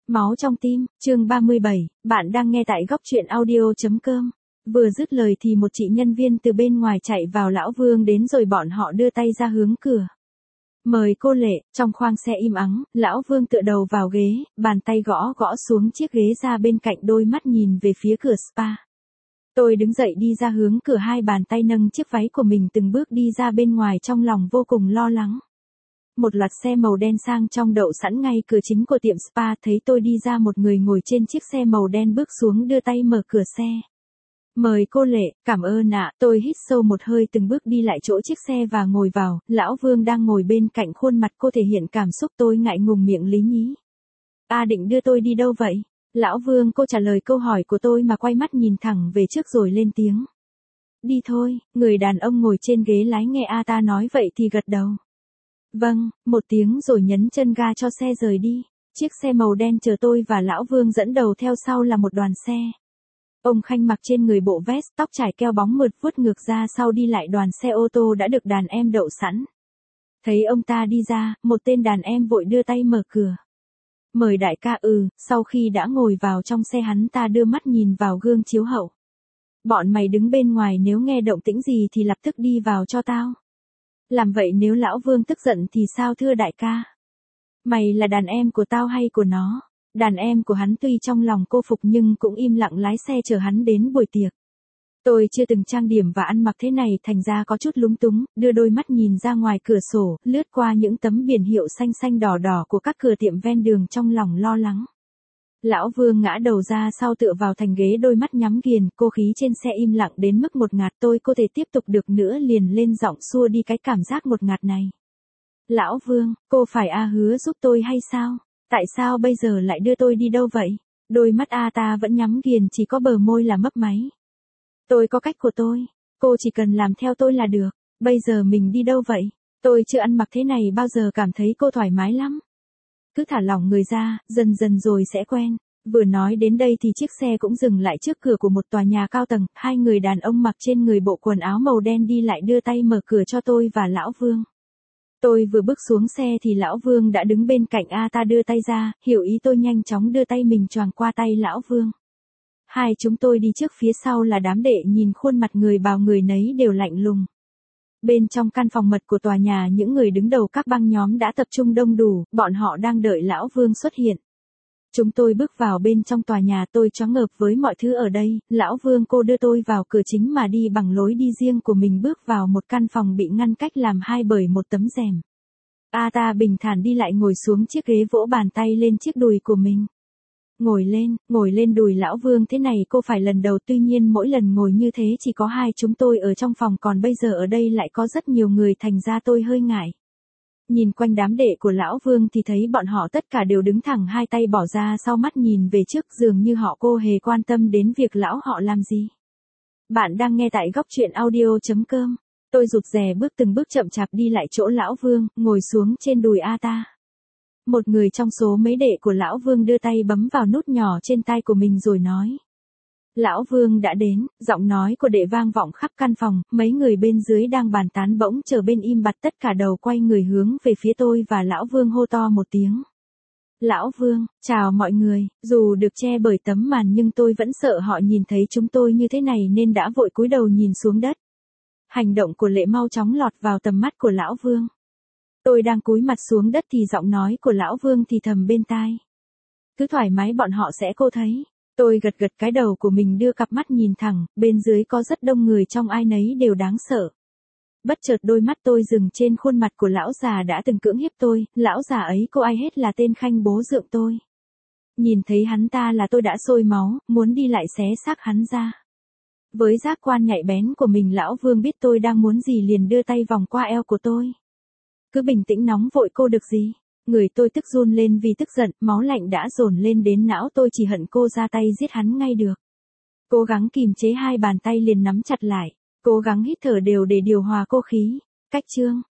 Máu trong tim, chương 37, bạn đang nghe tại góc truyện audio.com. Vừa dứt lời thì một chị nhân viên từ bên ngoài chạy vào, Lão Vương đến rồi, bọn họ đưa tay ra hướng cửa. Mời cô Lệ. Trong khoang xe im ắng, Lão Vương tựa đầu vào ghế, bàn tay gõ gõ xuống chiếc ghế ra bên cạnh, đôi mắt nhìn về phía cửa spa. Tôi đứng dậy đi ra hướng cửa, hai bàn tay nâng chiếc váy của mình từng bước đi ra bên ngoài, trong lòng vô cùng lo lắng. Một loạt xe màu đen sang trọng đậu sẵn ngay cửa chính của tiệm spa, thấy tôi đi ra, một người ngồi trên chiếc xe màu đen bước xuống, đưa tay mở cửa xe. Mời cô Lệ. Cảm ơn ạ. Tôi hít sâu một hơi, từng bước đi lại chỗ chiếc xe và ngồi vào. Lão Vương đang ngồi bên cạnh, khuôn mặt cô thể hiện cảm xúc. Tôi ngại ngùng miệng lý nhí. Định đưa tôi đi đâu vậy? Lão Vương cô trả lời câu hỏi của tôi mà quay mắt nhìn thẳng về trước rồi lên tiếng. Đi thôi. Người đàn ông ngồi trên ghế lái nghe ta nói vậy thì gật đầu. Vâng, một tiếng rồi nhấn chân ga cho xe rời đi. Chiếc xe màu đen chờ tôi và Lão Vương, dẫn đầu theo sau là một đoàn xe. Ông Khanh mặc trên người bộ vest, tóc trải keo bóng mượt vuốt ngược ra sau, đi lại đoàn xe ô tô đã được đàn em đậu sẵn. Thấy ông ta đi ra, một tên đàn em vội đưa tay mở cửa. Mời đại ca. Sau khi đã ngồi vào trong xe, hắn ta đưa mắt nhìn vào gương chiếu hậu. Bọn mày đứng bên ngoài, nếu nghe động tĩnh gì thì lập tức đi vào cho tao. Làm vậy nếu Lão Vương tức giận thì sao thưa đại ca? Mày là đàn em của tao hay của nó? Đàn em của hắn. Tuy trong lòng cô phục nhưng cũng im lặng lái xe chờ hắn đến buổi tiệc. Tôi chưa từng trang điểm và ăn mặc thế này, thành ra có chút lúng túng, đưa đôi mắt nhìn ra ngoài cửa sổ, lướt qua những tấm biển hiệu xanh xanh đỏ đỏ của các cửa tiệm ven đường, trong lòng lo lắng. Lão Vương ngã đầu ra sau, tựa vào thành ghế, đôi mắt nhắm nghiền, cô khí trên xe im lặng đến mức ngột ngạt. Tôi có thể tiếp tục được nữa, liền lên giọng xua đi cái cảm giác ngột ngạt này. Lão Vương, cô phải hứa giúp tôi hay sao? Tại sao bây giờ lại đưa tôi đi đâu vậy? Đôi mắt ta vẫn nhắm nghiền, chỉ có bờ môi là mấp máy. Tôi có cách của tôi, cô chỉ cần làm theo tôi là được. Bây giờ mình đi đâu vậy? Tôi chưa ăn mặc thế này bao giờ, cảm thấy cô thoải mái lắm. Cứ thả lỏng người ra, dần dần rồi sẽ quen. Vừa nói đến đây thì chiếc xe cũng dừng lại trước cửa của một tòa nhà cao tầng. Hai người đàn ông mặc trên người bộ quần áo màu đen đi lại, đưa tay mở cửa cho tôi và Lão Vương. Tôi vừa bước xuống xe thì Lão Vương đã đứng bên cạnh. Ta đưa tay ra, hiểu ý tôi, nhanh chóng đưa tay mình choàng qua tay Lão Vương. Hai chúng tôi đi trước, phía sau là đám đệ, nhìn khuôn mặt người bào người nấy đều lạnh lùng. Bên trong căn phòng mật của tòa nhà, những người đứng đầu các băng nhóm đã tập trung đông đủ, bọn họ đang đợi Lão Vương xuất hiện. Chúng tôi bước vào bên trong tòa nhà, tôi choáng ngợp với mọi thứ ở đây. Lão Vương cô đưa tôi vào cửa chính mà đi bằng lối đi riêng của mình, bước vào một căn phòng bị ngăn cách làm hai bởi một tấm rèm. Ta bình thản đi lại, ngồi xuống chiếc ghế, vỗ bàn tay lên chiếc đùi của mình. Ngồi lên đùi Lão Vương thế này cô phải lần đầu, tuy nhiên mỗi lần ngồi như thế chỉ có hai chúng tôi ở trong phòng, còn bây giờ ở đây lại có rất nhiều người, thành ra tôi hơi ngại. Nhìn quanh đám đệ của Lão Vương thì thấy bọn họ tất cả đều đứng thẳng, hai tay bỏ ra sau, mắt nhìn về trước, dường như họ cô hề quan tâm đến việc lão họ làm gì. Bạn đang nghe tại góc truyện audio.com. Tôi rụt rè bước từng bước chậm chạp đi lại chỗ Lão Vương, ngồi xuống trên đùi ta. Một người trong số mấy đệ của Lão Vương đưa tay bấm vào nút nhỏ trên tai của mình rồi nói. Lão Vương đã đến. Giọng nói của đệ vang vọng khắp căn phòng, mấy người bên dưới đang bàn tán bỗng trở bên im bặt, tất cả đầu quay người hướng về phía tôi và Lão Vương, hô to một tiếng. Lão Vương, chào mọi người. Dù được che bởi tấm màn nhưng tôi vẫn sợ họ nhìn thấy chúng tôi như thế này nên đã vội cúi đầu nhìn xuống đất. Hành động của Lệ mau chóng lọt vào tầm mắt của Lão Vương. Tôi đang cúi mặt xuống đất thì giọng nói của Lão Vương thì thầm bên tai. Cứ thoải mái, bọn họ sẽ cô thấy. Tôi gật gật cái đầu của mình, đưa cặp mắt nhìn thẳng, bên dưới có rất đông người, trong ai nấy đều đáng sợ. Bất chợt đôi mắt tôi dừng trên khuôn mặt của lão già đã từng cưỡng hiếp tôi. Lão già ấy cô ai hết là tên Khanh, bố dượng tôi. Nhìn thấy hắn ta là tôi đã sôi máu, muốn đi lại xé xác hắn ra. Với giác quan nhạy bén của mình, Lão Vương biết tôi đang muốn gì, liền đưa tay vòng qua eo của tôi. Cứ bình tĩnh, nóng vội cô được gì? Người tôi tức run lên vì tức giận, máu lạnh đã dồn lên đến não, tôi chỉ hận cô ra tay giết hắn ngay được. Cố gắng kìm chế, hai bàn tay liền nắm chặt lại, cố gắng hít thở đều để điều hòa cô khí. Cách chương